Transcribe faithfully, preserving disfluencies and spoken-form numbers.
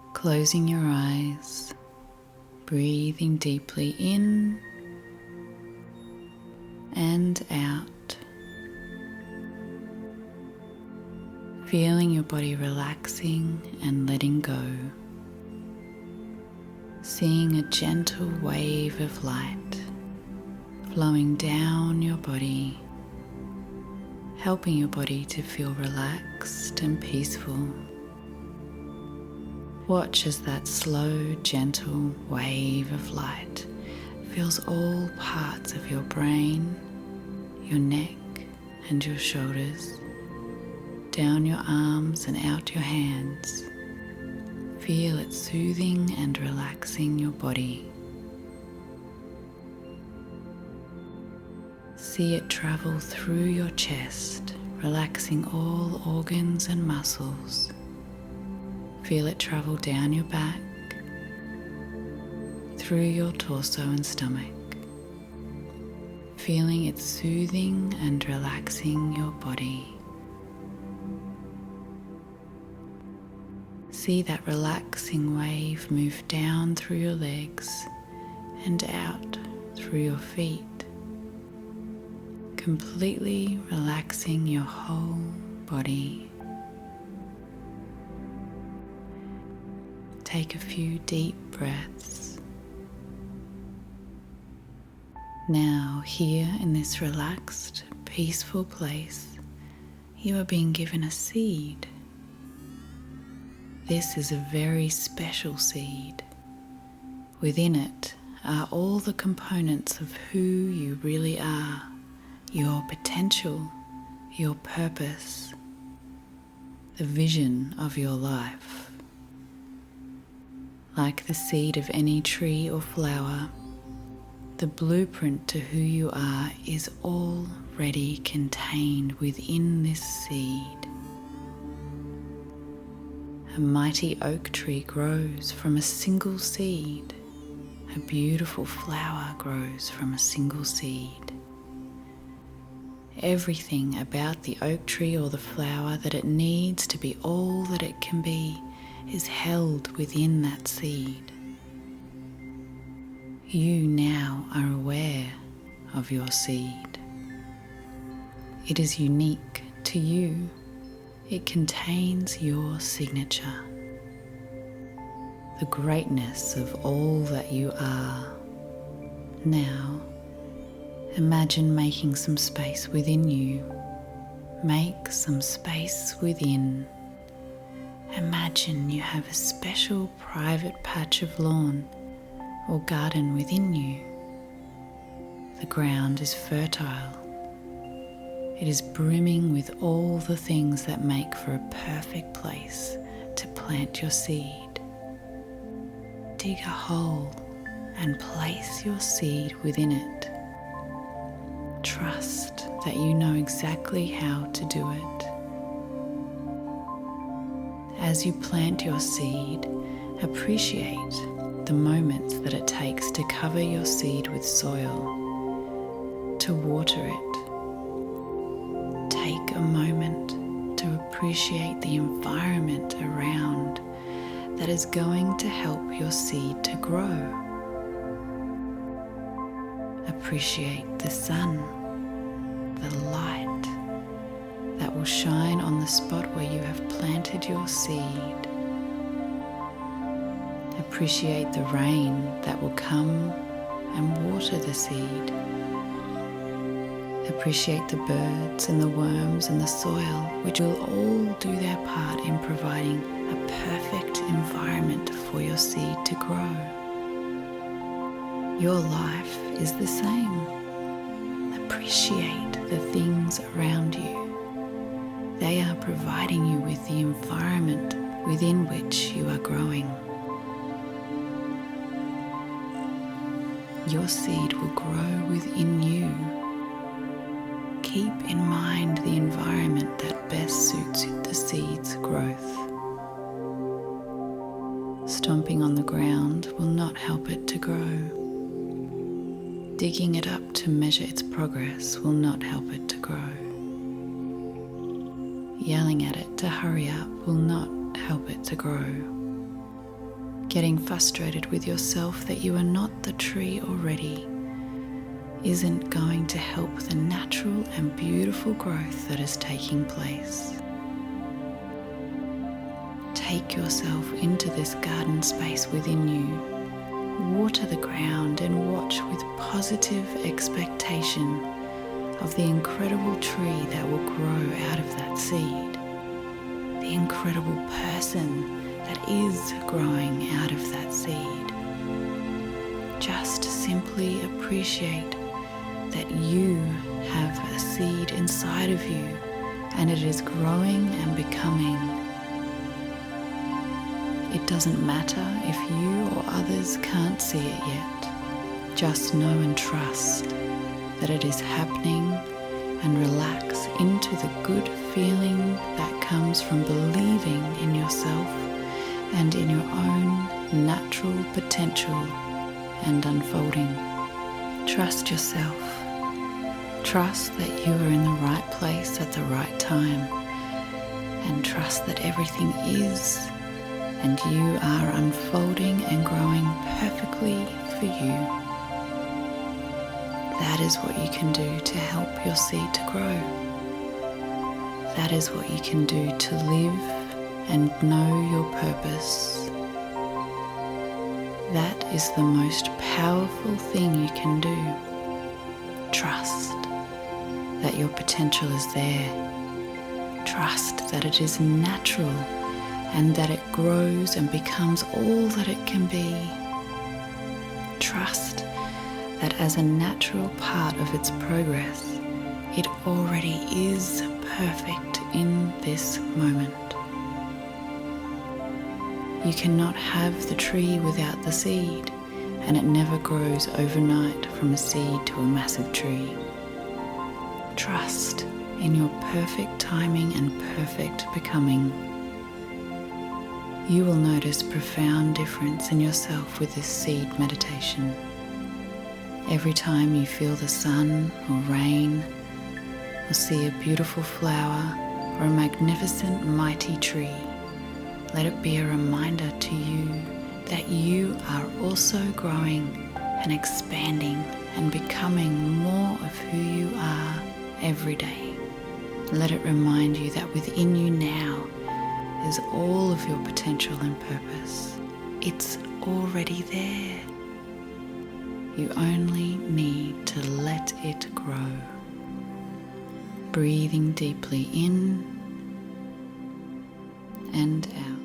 Closing your eyes, breathing deeply in and out, feeling your body relaxing and letting go, seeing a gentle wave of light flowing down your body, helping your body to feel relaxed and peaceful. Watch as that slow, gentle wave of light fills all parts of your brain, your neck and your shoulders, down your arms and out your hands. Feel it soothing and relaxing your body. See it travel through your chest, relaxing all organs and muscles. Feel it travel down your back, through your torso and stomach, feeling it soothing and relaxing your body. See that relaxing wave move down through your legs and out through your feet, completely relaxing your whole body. Take a few deep breaths. Now, here in this relaxed, peaceful place, you are being given a seed. This is a very special seed. Within it are all the components of who you really are, your potential, your purpose, the vision of your life. Like the seed of any tree or flower, the blueprint to who you are is already contained within this seed. A mighty oak tree grows from a single seed. A beautiful flower grows from a single seed. Everything about the oak tree or the flower that it needs to be all that it can be is held within that seed. You now are aware of your seed. It is unique to you. It contains your signature, the greatness of all that you are. Now, imagine making some space within you. Make some space within. Imagine you have a special private patch of lawn or garden within you. The ground is fertile. It is brimming with all the things that make for a perfect place to plant your seed. Dig a hole and place your seed within it. Trust that you know exactly how to do it. As you plant your seed, appreciate the moments that it takes to cover your seed with soil, to water it. Take a moment to appreciate the environment around that is going to help your seed to grow. Appreciate the sun, the light that will shine on the spot where you have planted your seed. Appreciate the rain that will come and water the seed. Appreciate the birds and the worms and the soil, which will all do their part in providing a perfect environment for your seed to grow. Your life is the same. Appreciate the things around you. They are providing you with the environment within which you are growing. Your seed will grow within you. Keep in mind the environment that best suits the seed's growth. Stomping on the ground will not help it to grow. Digging it up to measure its progress will not help it to grow. Yelling at it to hurry up will not help it to grow. Getting frustrated with yourself that you are not the tree already isn't going to help the natural and beautiful growth that is taking place. Take yourself into this garden space within you. Water the ground and watch with positive expectation of the incredible tree that will grow out of that seed. The incredible person that is growing out of that seed. Just simply appreciate that you have a seed inside of you and it is growing and becoming. It doesn't matter if you or others can't see it yet. Just know and trust that it is happening and relax into the good feeling that comes from believing in yourself and in your own natural potential and unfolding. Trust yourself. Trust that you are in the right place at the right time, and trust that everything is and you are unfolding and growing perfectly for you. That is what you can do to help your seed to grow. That is what you can do to live and know your purpose. That is the most powerful thing you can do. Trust that your potential is there. Trust that it is natural and that it grows and becomes all that it can be. Trust that as a natural part of its progress, it already is perfect in this moment. You cannot have the tree without the seed, and it never grows overnight from a seed to a massive tree. Trust in your perfect timing and perfect becoming. You will notice profound difference in yourself with this seed meditation. Every time you feel the sun or rain, or see a beautiful flower or a magnificent mighty tree, let it be a reminder to you that you are also growing and expanding and becoming more of who you are every day. Let it remind you that within you now is all of your potential and purpose. It's already there. You only need to let it grow. Breathing deeply in and out.